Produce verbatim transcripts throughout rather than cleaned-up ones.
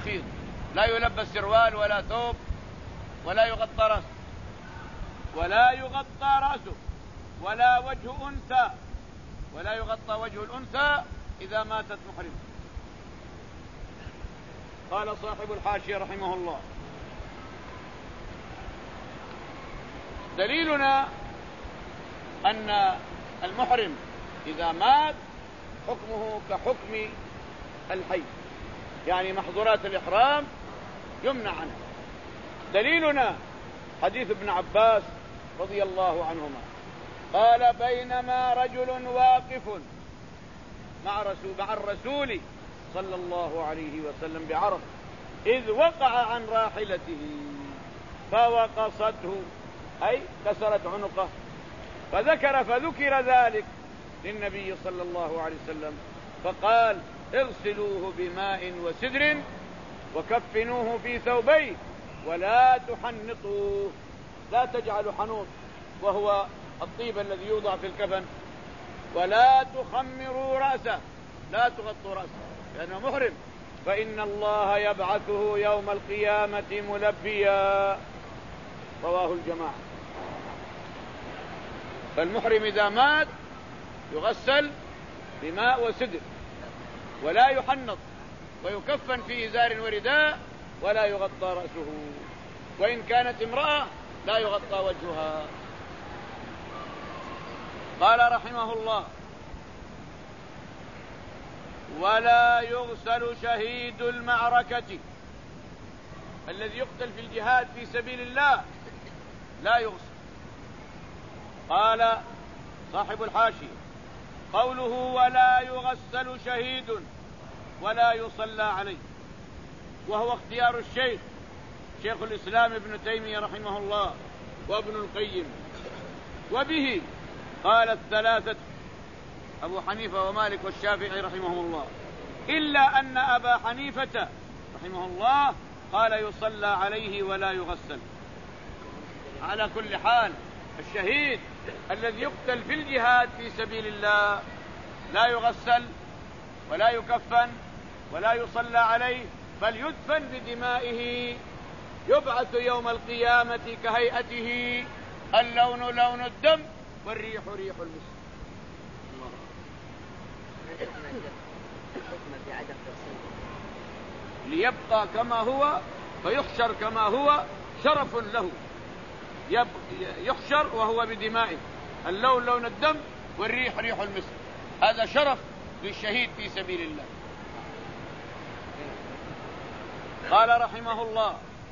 يفيض، لا يلبس سروال ولا ثوب ولا يغطى رأسه ولا يغطى رأسه ولا وجه أنثى، ولا يغطى وجه الأنثى إذا ماتت محرمة. قال صاحب الحاشية رحمه الله: دليلنا أن المحرم إذا مات حكمه كحكم الحي، يعني محظورات الإحرام يمنع عنه. دليلنا حديث ابن عباس رضي الله عنهما قال: بينما رجل واقف مع رسول مع الرسول صلى الله عليه وسلم بعرفة إذ وقع عن راحلته فوقصته، أي كسرت عنقه، فذكر فذكر ذلك للنبي صلى الله عليه وسلم فقال: اغسلوه بماء وسدر وكفنوه في ثوبين ولا تحنطوه، لا تجعلوا حنوط وهو الطيب الذي يوضع في الكفن، ولا تخمروا رأسه، لا تغطوا رأسه لأنه محرم، فإن الله يبعثه يوم القيامة ملبيا. رواه الجماعة. فالمحرم إذا مات يغسل بماء وسدر ولا يحنط ويكفن في إزار ورداء ولا يغطى رأسه، وإن كانت امرأة لا يغطى وجهها. قال رحمه الله: ولا يغسل شهيد المعركة الذي يقتل في الجهاد في سبيل الله، لا يغسل. قال صاحب الحاشية: قوله ولا يغسل شهيد ولا يصلى عليه، وهو اختيار الشيخ شيخ الإسلام ابن تيمية رحمه الله وابن القيم، وبه قال الثلاثة أبو حنيفة ومالك والشافعي رحمهم الله، إلا أن أبا حنيفة رحمه الله قال يصلى عليه ولا يغسل. على كل حال الشهيد الذي يقتل في الجهاد في سبيل الله لا يغسل ولا يكفن ولا يصلى عليه، بل يدفن بدمائه، يبعث يوم القيامة كهيئته، اللون لون الدم والريح ريح المسك. ليبقى كما هو فيحشر كما هو، شرف له، يحشر وهو بدمائه، اللون لون الدم والريح ريح المسك، هذا شرف للشهيد في سبيل الله. قال رحمه الله: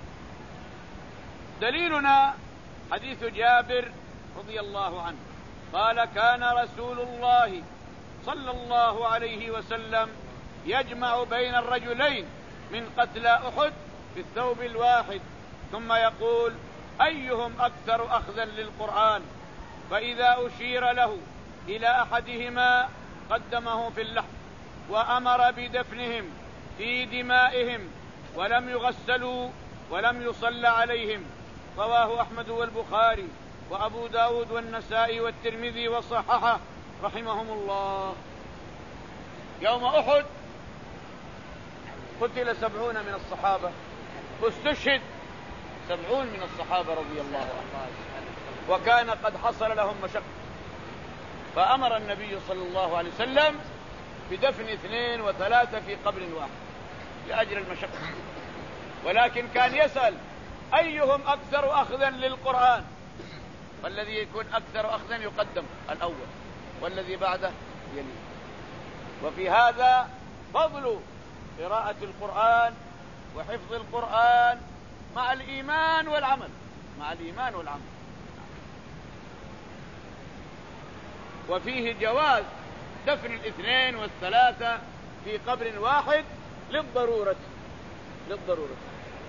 دليلنا حديث جابر رضي الله عنه قال: كان رسول الله صلى الله عليه وسلم يجمع بين الرجلين من قتلى أحد في الثوب الواحد، ثم يقول: أيهم أكثر أخذا للقرآن؟ فإذا أشير له إلى أحدهما قدمه في اللحد، وأمر بدفنهم في دمائهم ولم يغسلوا ولم يصلى عليهم. رواه أحمد والبخاري وأبو داود والنسائي والترمذي وصححه رحمهم الله. يوم أحد قتل سبعون من الصحابة واستشهد سبعون من الصحابة رضي الله عنهم، وكان قد حصل لهم مشقة، فأمر النبي صلى الله عليه وسلم بدفن اثنين وثلاثة في قبر واحد لأجل المشقة، ولكن كان يسأل أيهم أكثر أخذا للقرآن، والذي يكون أكثر أخذا يقدم الأول والذي بعده يليه. وفي هذا فضل قراءة القرآن وحفظ القرآن مع الإيمان والعمل، مع الإيمان والعمل. وفيه جواز دفن الاثنين والثلاثة في قبر واحد للضرورة للضرورة.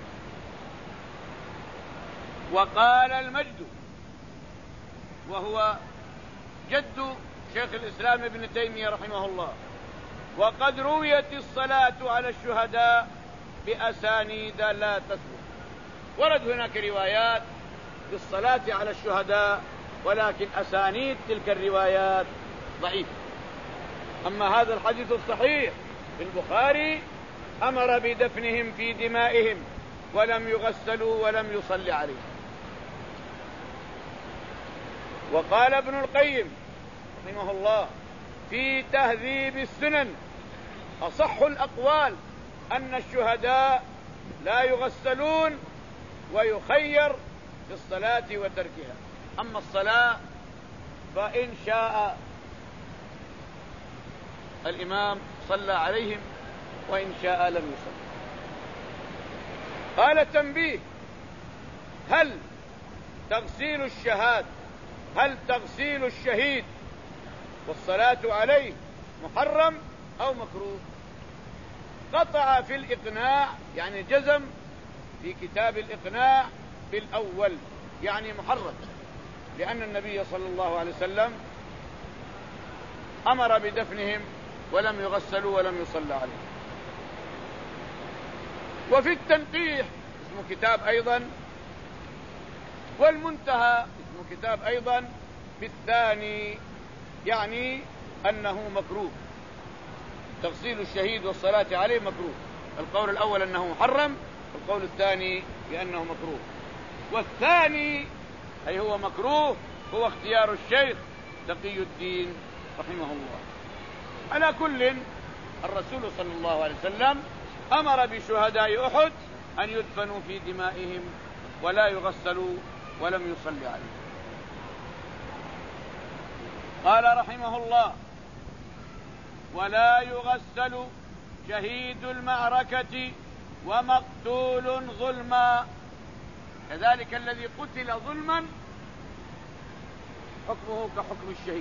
وقال المجد، وهو جد شيخ الإسلام ابن تيمية رحمه الله: وقد رويت الصلاة على الشهداء بأسانيد لا تثبت. ورد هناك روايات بالصلاة على الشهداء، ولكن أسانيد تلك الروايات ضعيفة. أما هذا الحديث الصحيح في البخاري أمر بدفنهم في دمائهم ولم يغسلوا ولم يصلي عليهم. وقال ابن القيم رحمه الله في تهذيب السنن: أصح الأقوال أن الشهداء لا يغسلون ويخير في الصلاة وتركها. أما الصلاة فإن شاء الإمام صلى عليهم وإن شاء لم يصلي. قال تنبيه: هل تغسيل الشهاد هل تغسيل الشهيد والصلاة عليه محرم أو مكروه؟ قطع في الإقناع يعني جزم في كتاب الإقناع بالأول يعني محرم، لأن النبي صلى الله عليه وسلم أمر بدفنهم ولم يغسلوا ولم يصلى عليهم. وفي التنقيح اسمه كتاب أيضا، والمنتهى اسمه كتاب أيضا بالثاني يعني أنه مكروه، تغسيل الشهيد والصلاة عليه مكروه. القول الأول أنه محرم، القول الثاني بأنه مكروه. والثاني أي هو مكروه هو اختيار الشيخ تقي الدين رحمه الله. على كل، الرسول صلى الله عليه وسلم أمر بشهداء أحد أن يدفنوا في دمائهم ولا يغسلوا ولم يصلي عليهم. قال رحمه الله: ولا يغسل شهيد المعركة ومقتول ظلما. كذلك الذي قتل ظلما حكمه كحكم الشهيد،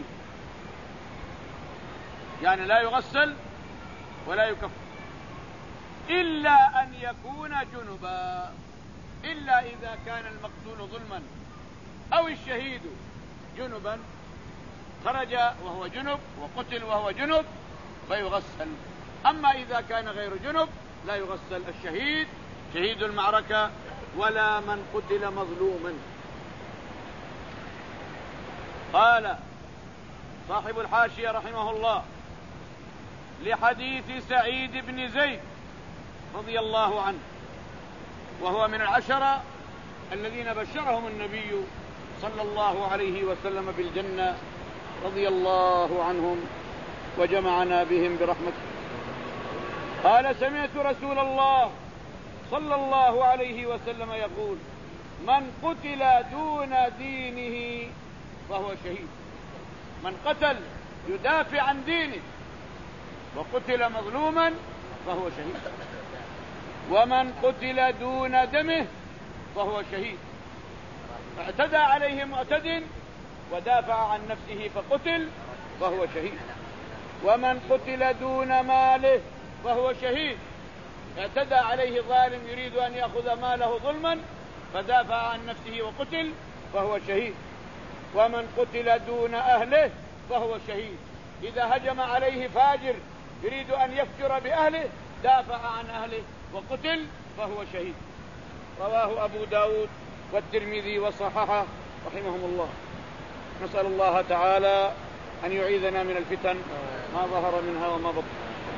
يعني لا يغسل ولا يكفر إلا أن يكون جنبا، إلا إذا كان المقتول ظلما أو الشهيد جنبا، خرج وهو جنب وقتل وهو جنب فيغسل. أما إذا كان غير جنب لا يغسل الشهيد شهيد المعركة ولا من قتل مظلوما. قال صاحب الحاشية رحمه الله: لحديث سعيد بن زيد رضي الله عنه، وهو من العشرة الذين بشرهم النبي صلى الله عليه وسلم بالجنة رضي الله عنهم وجمعنا بهم برحمته. قال: سمعت رسول الله صلى الله عليه وسلم يقول: من قتل دون دينه فهو شهيد. من قتل يدافع عن دينه وقتل مظلوما فهو شهيد. ومن قتل دون دمه فهو شهيد. اعتدى عليه معتد ودافع عن نفسه فقتل فهو شهيد. ومن قتل دون ماله فهو شهيد. اعتدى عليه ظالم يريد أن يأخذ ماله ظلما فدافع عن نفسه وقتل فهو شهيد. ومن قتل دون أهله فهو شهيد. إذا هجم عليه فاجر يريد أن يفجر بأهله دافع عن أهله وقتل فهو شهيد. رواه أبو داود والترمذي وصححه رحمهم الله. نسأل الله تعالى أن يعيذنا من الفتن ما ظهر منها وما بطن.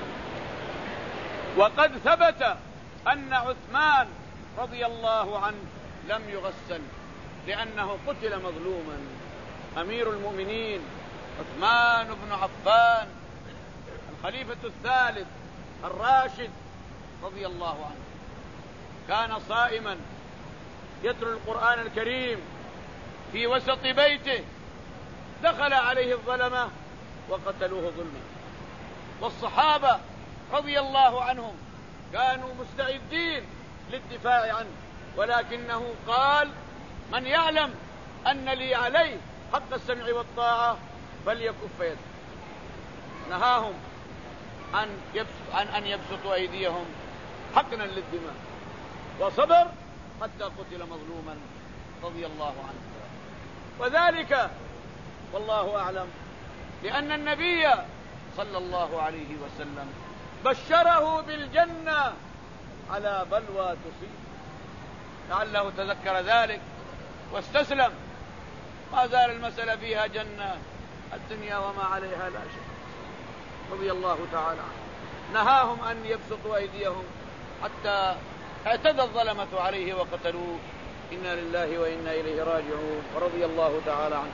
وقد ثبت أن عثمان رضي الله عنه لم يغسل لأنه قتل مظلوما. أمير المؤمنين عثمان بن عفان الخليفة الثالث الراشد رضي الله عنه كان صائما يتلو القرآن الكريم في وسط بيته، دخل عليه الظلمة وقتلوه ظلما. والصحابة رضي الله عنهم كانوا مستعدين للدفاع عنه، ولكنه قال: من يعلم أن لي عليه حق السمع والطاعة فليكف يده. نهاهم عن, يبسط عن أن يبسطوا أيديهم حقنا للدماء، وصبر حتى قتل مظلوما رضي الله عنه. وذلك والله أعلم لأن النبي صلى الله عليه وسلم بشره بالجنة على بلوى تصيب، لعله تذكر ذلك واستسلم. ما زال المسألة فيها جنة الدنيا وما عليها لا شيء رضي الله تعالى عنه. نهاهم أن يبسطوا أيديهم حتى اعتدى الظلمة عليه وقتلوه. إنا لله وإنا إليه راجعون، ورضي الله تعالى عنه.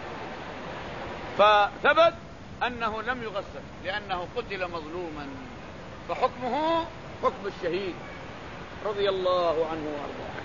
فثبت أنه لم يغسل لأنه قتل مظلوما، فحكمه حكم الشهيد رضي الله عنه وارضاه.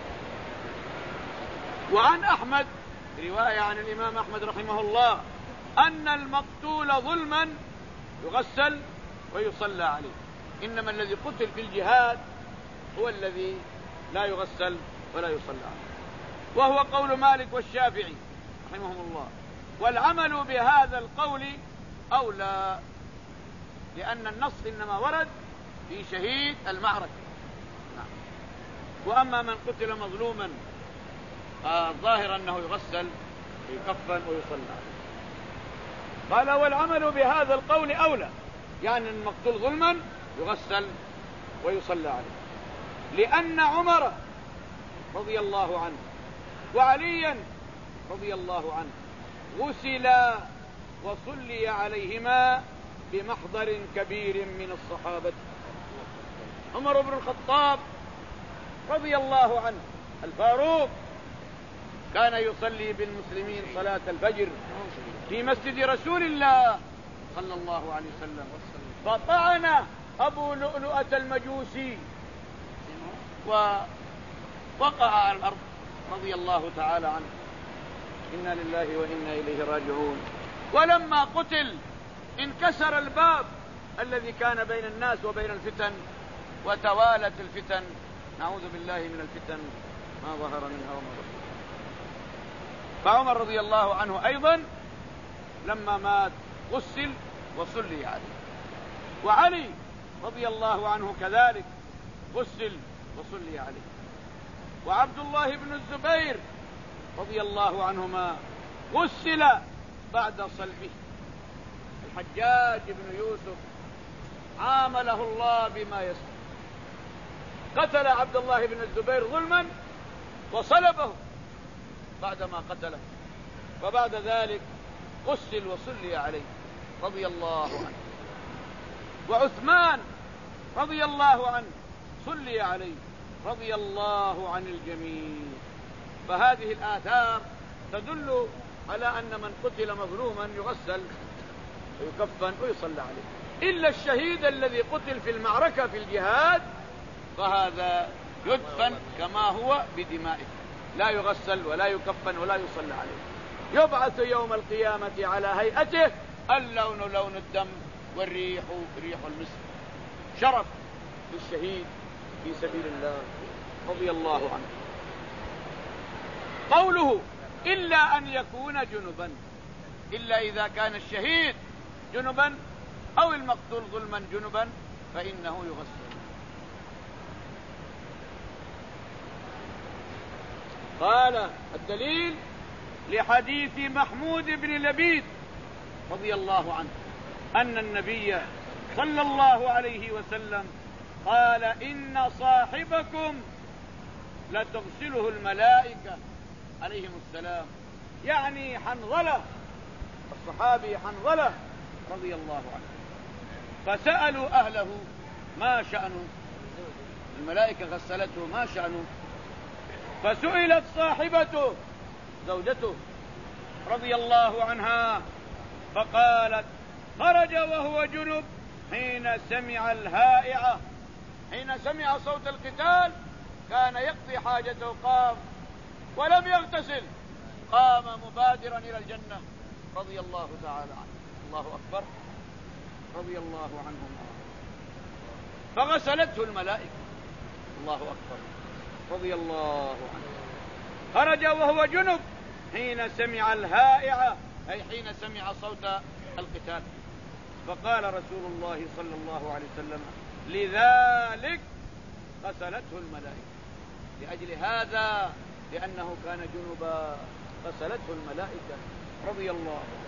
وعن أحمد رواية عن الإمام أحمد رحمه الله أن المقتول ظلما يغسل ويصلى عليه، إنما الذي قتل في الجهاد هو الذي لا يغسل ولا يصلى عليه، وهو قول مالك والشافعي رحمهم الله. والعمل بهذا القول أولى، لأن النص إنما ورد في شهيد المعركة. نعم. وأما من قتل مظلوما الظاهر أنه يغسل ويكفن ويصلى عليه. قال والعمل بهذا القول أولى، يعني المقتول ظلما يغسل ويصلى عليه، لأن عمر رضي الله عنه وعليا رضي الله عنه غسلا وصلي عليهما بمحضر كبير من الصحابة. عمر بن الخطاب رضي الله عنه الفاروق كان يصلي بالمسلمين صلاة الفجر في مسجد رسول الله صلى الله عليه وسلم، فطعن أبو لؤلؤة المجوسي ووقع على الأرض رضي الله تعالى عنه. إنا لله وإنا إليه راجعون. ولما قتل انكسر الباب الذي كان بين الناس وبين الفتن، وتوالت الفتن، نعوذ بالله من الفتن ما ظهر منها وما بطن. فعمر رضي الله عنه أيضا لما مات غسل وصلي عليه، وعلي رضي الله عنه كذلك غسل وصلي عليه، وعبد الله بن الزبير رضي الله عنهما غسل بعد صلبه. الحجاج بن يوسف عامله الله بما يسر، قتل عبد الله بن الزبير ظلما وصلبه بعدما قتله، فبعد ذلك غسل وصلي عليه رضي الله عنه. وعثمان رضي الله عنه صلي عليه رضي الله عن الجميع. فهذه الآثار تدل على أن من قتل مظلوما يغسل ويكفن ويصلى عليه، إلا الشهيد الذي قتل في المعركة في الجهاد فهذا يدفن كما هو بدمائه، لا يغسل ولا يكفن ولا يصلى عليه. يبعث يوم القيامة على هيئته، اللون لون الدم والريح ريح المسك. شرف للشهيد في سبيل الله رضي الله عنه. قوله إلا أن يكون جنبا، إلا إذا كان الشهيد جنبا أو المقتول ظلما جنبا فإنه يغسل. قال الدليل لحديث محمود بن لبيد رضي الله عنه أن النبي صلى الله عليه وسلم قال إن صاحبكم لتغسله الملائكة عليهم السلام، يعني حنظلة، الصحابي حنظلة رضي الله عنه. فسألوا أهله ما شأنه، الملائكة غسلته ما شأنه، فسئلت صاحبته زوجته رضي الله عنها فقالت خرج وهو جنب حين سمع الهائعة، حين سمع صوت القتال كان يقضي حاجته قام ولم يغتسل، قام مبادرا إلى الجنة رضي الله تعالى عنه. الله أكبر رضي الله عنهم، فغسلته الملائكة. الله أكبر رضي الله عنه. خرج وهو جنب حين سمع الهائعة، أي حين سمع صوت القتال. فقال رسول الله صلى الله عليه وسلم لذلك غسلته الملائكة، لأجل هذا لأنه كان جنبا غسلته الملائكة رضي الله عنه.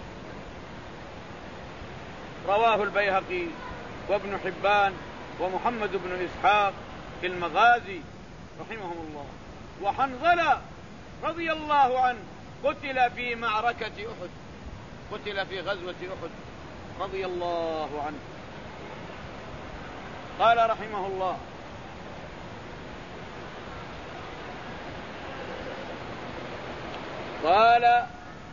رواه البيهقي وابن حبان ومحمد بن إسحاق في المغازي رحمهم الله. وحنظلة رضي الله عنه قتل في معركة أحد، قتل في غزوة أحد رضي الله عنه. قال رحمه الله: قال: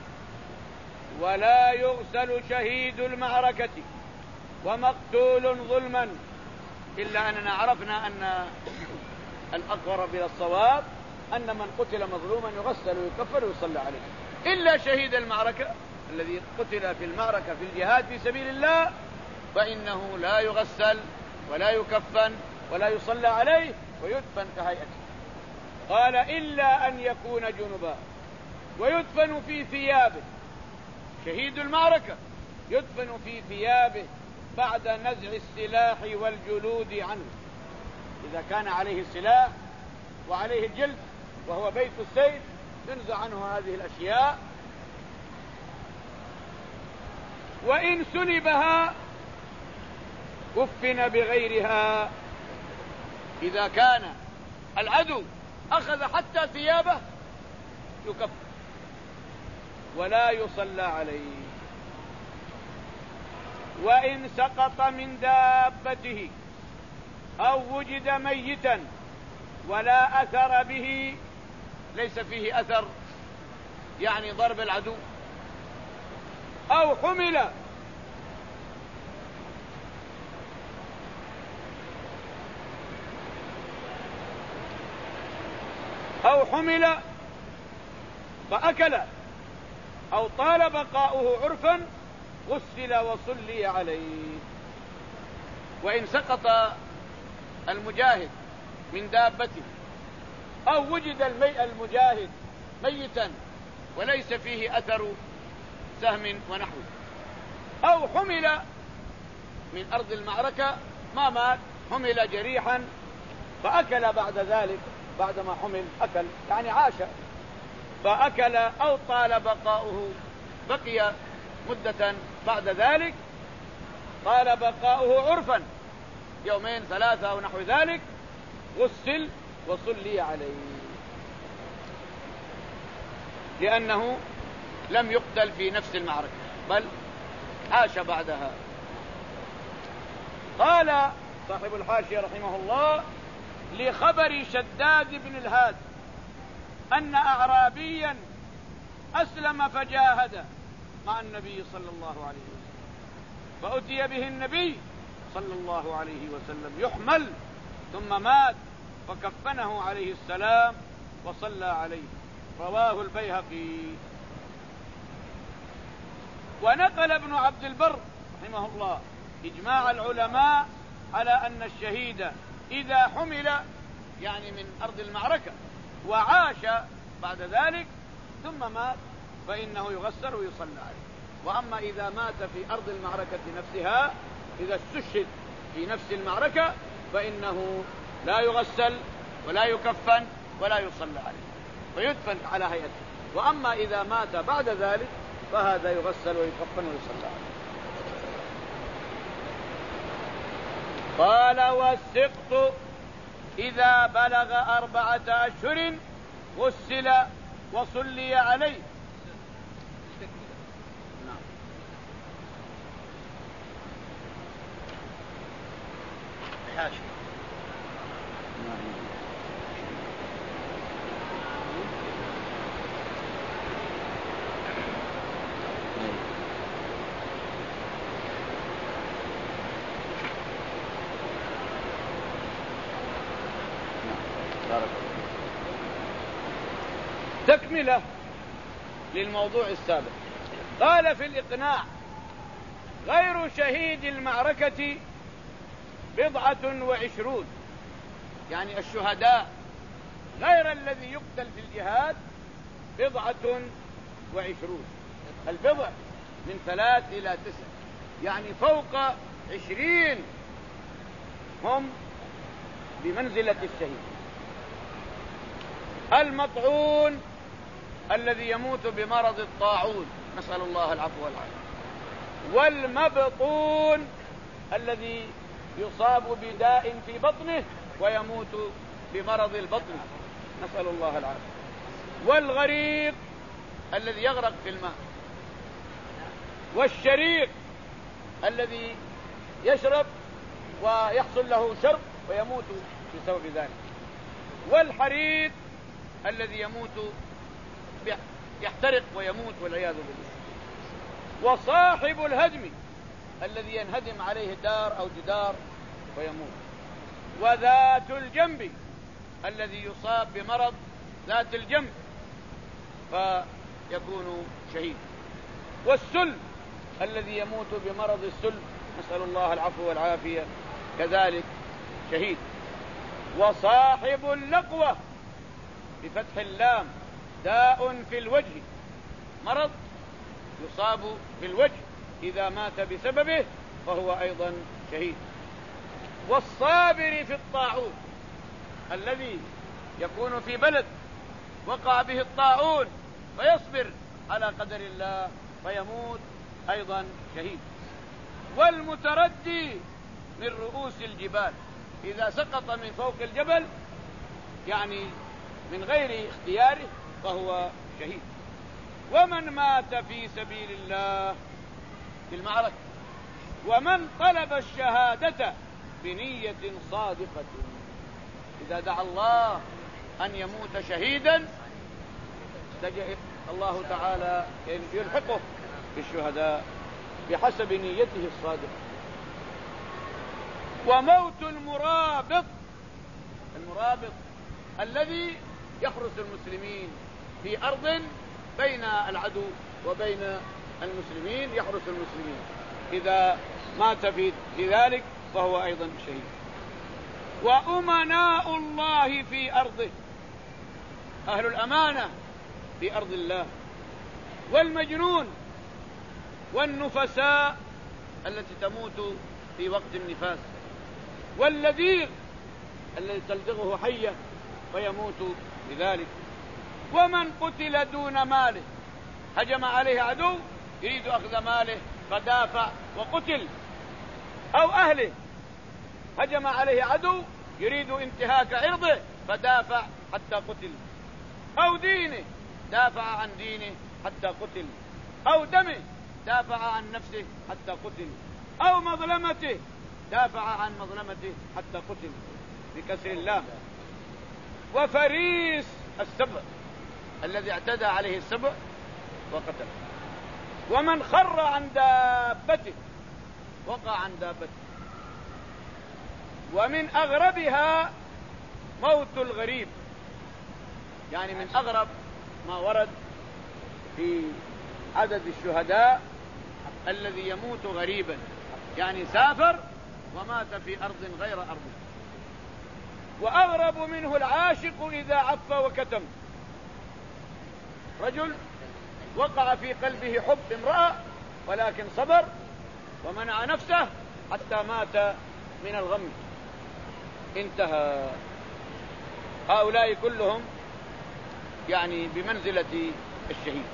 ولا يغسل شهيد المعركة ومقتول ظلما، إلا أننا عرفنا أن الأقرب إلى الصواب أن من قتل مظلوما يغسل ويكفر ويصلى عليه، إلا شهيد المعركة الذي قتل في المعركة في الجهاد في سبيل الله فإنه لا يغسل ولا يكفن ولا يصلى عليه ويدفن كهيئته. قال: إلا أن يكون جنبا ويدفن في ثيابه. شهيد المعركة يدفن في ثيابه بعد نزع السلاح والجلود عنه. إذا كان عليه السلاح وعليه الجلد وهو بيت السيف ينزع عنه هذه الأشياء. وإن سلبها كفن بغيرها. إذا كان العدو أخذ حتى ثيابه يكفن ولا يصلى عليه. وإن سقط من دابته أو وجد ميتا ولا أثر به، ليس فيه أثر يعني ضرب العدو، أو حمل أو حمل فأكل أو طال بقاؤه عرفا غسل وصلي عليه. وإن سقط المجاهد من دابته أو وجد المي المجاهد ميتا وليس فيه أثر سهم ونحوه، أو حمل من أرض المعركة ما مات، حمل جريحا فأكل بعد ذلك، بعدما حمل أكل يعني عاش فأكل أو طال بقاؤه، بقي مدة بعد ذلك طال بقاؤه عرفا يومين ثلاثة أو نحو ذلك، غسل وصلي عليه، لأنه لم يقتل في نفس المعركة بل عاش بعدها. قال صاحب الحاشية رحمه الله: لخبر شداد بن الهاد أن أعرابيا أسلم فجاهد مع النبي صلى الله عليه وسلم، فأتي به النبي صلى الله عليه وسلم يحمل ثم مات، فكفنه عليه السلام وصلى عليه. رواه البيهقي. ونقل ابن عبد البر رحمه الله إجماع العلماء على أن الشهيد إذا حمل يعني من أرض المعركة وعاش بعد ذلك ثم مات فإنه يغسل ويصلى عليه. وأما إذا مات في أرض المعركة نفسها، إذا استشهد في نفس المعركة فإنه لا يغسل ولا يكفن ولا يصلى عليه ويدفن على هيئته. وأما إذا مات بعد ذلك فهذا يغسل ويكفن ويصلى عليه. قال: والسقط إذا بلغ أربعة أشهر غسل وصلي عليه. نعم. حاشي. نعم. تكملة للموضوع السابق. قال في الإقناع: غير شهيد المعركة بضعة وعشرون، يعني الشهداء غير الذي يقتل في الجهاد بضعة وعشرون. البضع من ثلاث إلى تسع، يعني فوق عشرين هم بمنزلة الشهيد. المطعون الذي يموت بمرض الطاعون، نسأل الله العفو والعافية. والمبطون الذي يصاب بداء في بطنه ويموت بمرض البطن، نسأل الله العافية. والغريق الذي يغرق في الماء. والشريق الذي يشرب ويحصل له شرب ويموت بسبب ذلك. والحريق الذي يموت يحترق ويموت والعياذ بالله. وصاحب الهدم الذي ينهدم عليه دار أو جدار ويموت. وذات الجنب الذي يصاب بمرض ذات الجنب فيكون شهيد. والسل الذي يموت بمرض السل نسأل الله العفو والعافية كذلك شهيد. وصاحب اللقوة بفتح اللام داء في الوجه، مرض يصاب في الوجه إذا مات بسببه فهو أيضا شهيد. والصابر في الطاعون الذي يكون في بلد وقع به الطاعون فيصبر على قدر الله فيموت أيضا شهيد. والمتردي من رؤوس الجبال إذا سقط من فوق الجبل يعني من غير اختياره فهو شهيد. ومن مات في سبيل الله في المعركة. ومن طلب الشهادة بنية صادقة إذا دعا الله أن يموت شهيدا استجاب الله تعالى يلحقه بالشهداء بحسب نيته الصادقة. وموت المرابط، المرابط الذي يحرس المسلمين في أرض بين العدو وبين المسلمين، يحرس المسلمين إذا مات في ذلك فهو أيضا شهيد. وأمناء الله في أرضه، أهل الأمانة في أرض الله. والمجنون والنفساء التي تموت في وقت النفاس. واللذيذ الذي تلدغه حية فيموت بذلك. ومن قتل دون ماله، هجم عليه عدو يريد أخذ ماله فدافع وقتل. أو أهله، هجم عليه عدو يريد انتهاك عرضه فدافع حتى قتل. أو دينه، دافع عن دينه حتى قتل. أو دمه، دافع عن نفسه حتى قتل. أو مظلمته، دافع عن مظلمته حتى قتل بكسر اللام. وفريس السبع الذي اعتدى عليه السبع وقتل. ومن خر عن دابته، وقع عن دابته. ومن أغربها موت الغريب، يعني من أغرب ما ورد في عدد الشهداء الذي يموت غريبا، يعني سافر ومات في أرض غير أرضه. وأغرب منه العاشق إذا عف وكتم، رجل وقع في قلبه حب امرأة ولكن صبر ومنع نفسه حتى مات من الغم انتهى. هؤلاء كلهم يعني بمنزلة الشهيد.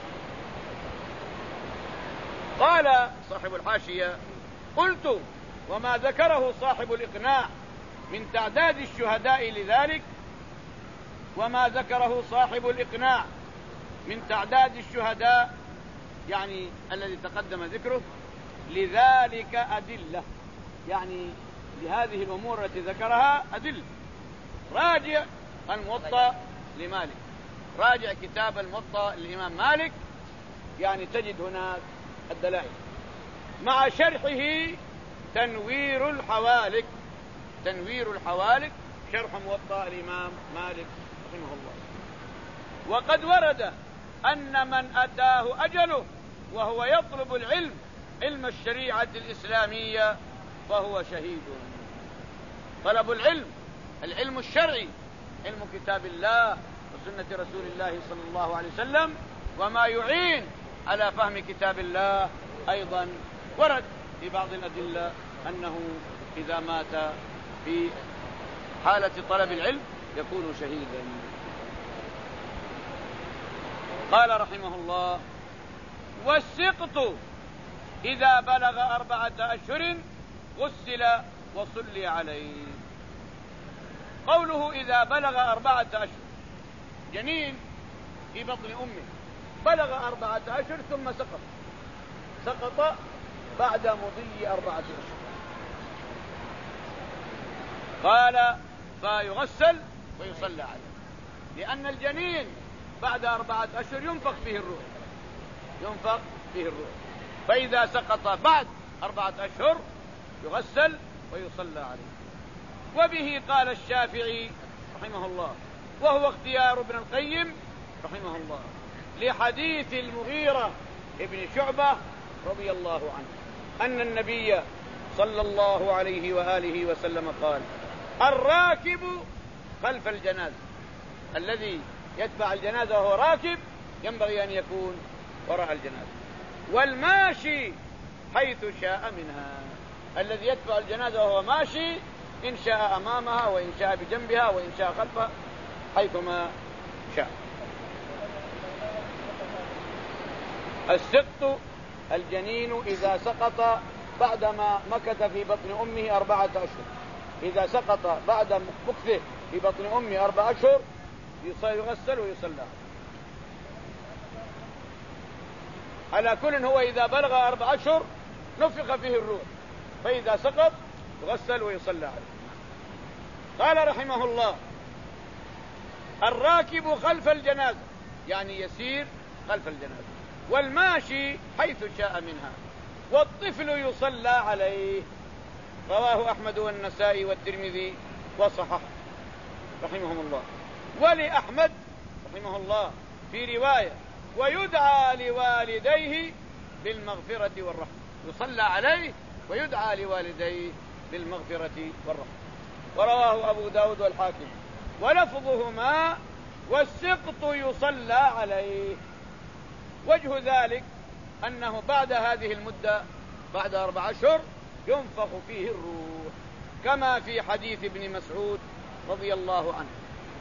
قال صاحب الحاشية: قلت وما ذكره صاحب الإقناع من تعداد الشهداء لذلك، وما ذكره صاحب الإقناع من تعداد الشهداء يعني الذي تقدم ذكره لذلك أدلة، يعني لهذه الأمور التي ذكرها أدلة. راجع الموطأ لمالك، راجع كتاب الموطأ للإمام مالك، يعني تجد هناك الدلائل مع شرحه تنوير الحوالك. تنوير الحوالك شرح موطأ الإمام مالك رحمه الله. وقد ورد أن من أتاه أجله وهو يطلب العلم علم الشريعة الإسلامية فهو شهيد. طلب العلم، العلم الشرعي، علم كتاب الله وسنة رسول الله صلى الله عليه وسلم وما يعين على فهم كتاب الله أيضا ورد في بعض الأدلة أنه إذا مات في حالة طلب العلم يكون شهيدا. قال رحمه الله: والسقط إذا بلغ أربعة أشهر غسل وصلي عليه. قوله إذا بلغ أربعة أشهر، جنين في بطن أمه بلغ أربعة أشهر ثم سقط، سقط بعد مضي أربعة أشهر. قال فيغسل ويصلى عليه، لأن الجنين بعد أربعة أشهر ينفخ فيه الروح، ينفخ فيه الروح، فإذا سقط بعد أربعة أشهر يغسل ويصلى عليه. وبه قال الشافعي رحمه الله، وهو اختيار ابن القيم رحمه الله، لحديث المغيرة ابن شعبة رضي الله عنه أن النبي صلى الله عليه وآله وسلم قال: الراكب خلف الجنازة، الذي يتبع الجنازة وهو راكب ينبغي أن يكون وراء الجنازة، والماشي حيث شاء منها، الذي يتبع الجنازة وهو ماشي إن شاء أمامها وإن شاء بجنبها وإن شاء خلفها حيثما شاء. السقط الجنين إذا سقط بعدما مكث في بطن أمه أربعة أشهر، إذا سقط بعد مكثه في بطن أمه أربعة أشهر يغسل ويصلى. على كل هو إذا بلغ أربع أشهر نفخ فيه الروح، فإذا سقط يغسل ويصلى عليه. قال رحمه الله: الراكب خلف الجنازة، يعني يسير خلف الجنازة، والماشي حيث شاء منها، والطفل يصلى عليه. رواه أحمد والنسائي والترمذي وصححه رحمهم الله. ولأحمد رحمه الله في رواية: ويدعى لوالديه بالمغفرة والرحمة، يصلى عليه ويدعى لوالديه بالمغفرة والرحمة. ورواه أبو داود والحاكم، ولفظهما: والسقط يصلى عليه. وجه ذلك أنه بعد هذه المدة، بعد أربع أشهر ينفخ فيه الروح، كما في حديث ابن مسعود رضي الله عنه.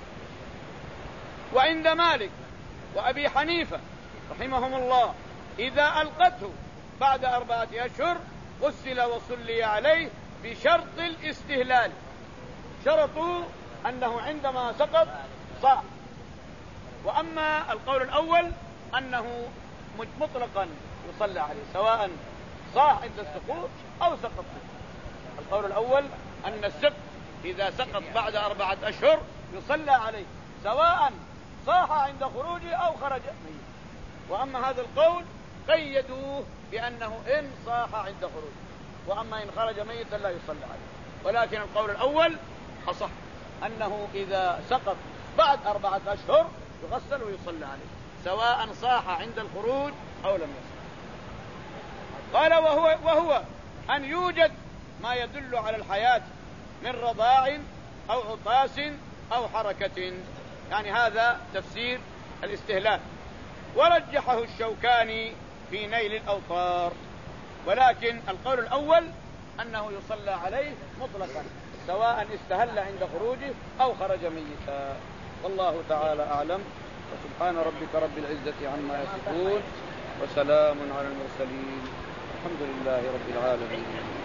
وعند مالك وأبي حنيفة رحمهم الله إذا ألقته بعد أربعة أشهر غسل وصلي عليه بشرط الاستهلال، شرطوا أنه عندما سقط صاح. وأما القول الأول أنه مطلقا يصلى عليه سواء صاح عند السقوط أو سقط. القول الأول أن السقط إذا سقط بعد أربعة أشهر يصلى عليه سواء صاح عند خروجه أو خرج ميت. وأما هذا القول قيدوه بأنه إن صاح عند خروجه، وأما إن خرج ميتا لا يصلى عليه. ولكن القول الأول أصح، أنه إذا سقط بعد أربعة أشهر يغسل ويصلى عليه سواء صاح عند الخروج أو لم يصح. قال: وهو, وهو أن يوجد ما يدل على الحياة من رضاع أو عطاس أو حركة، يعني هذا تفسير الاستهلال. ورجحه الشوكاني في نيل الأوطار، ولكن القول الأول أنه يصلى عليه مطلقا سواء استهل عند خروجه أو خرج ميتا. والله تعالى أعلم، وسبحان ربك رب العزة عما يصفون، وسلام على المرسلين، الحمد لله رب العالمين.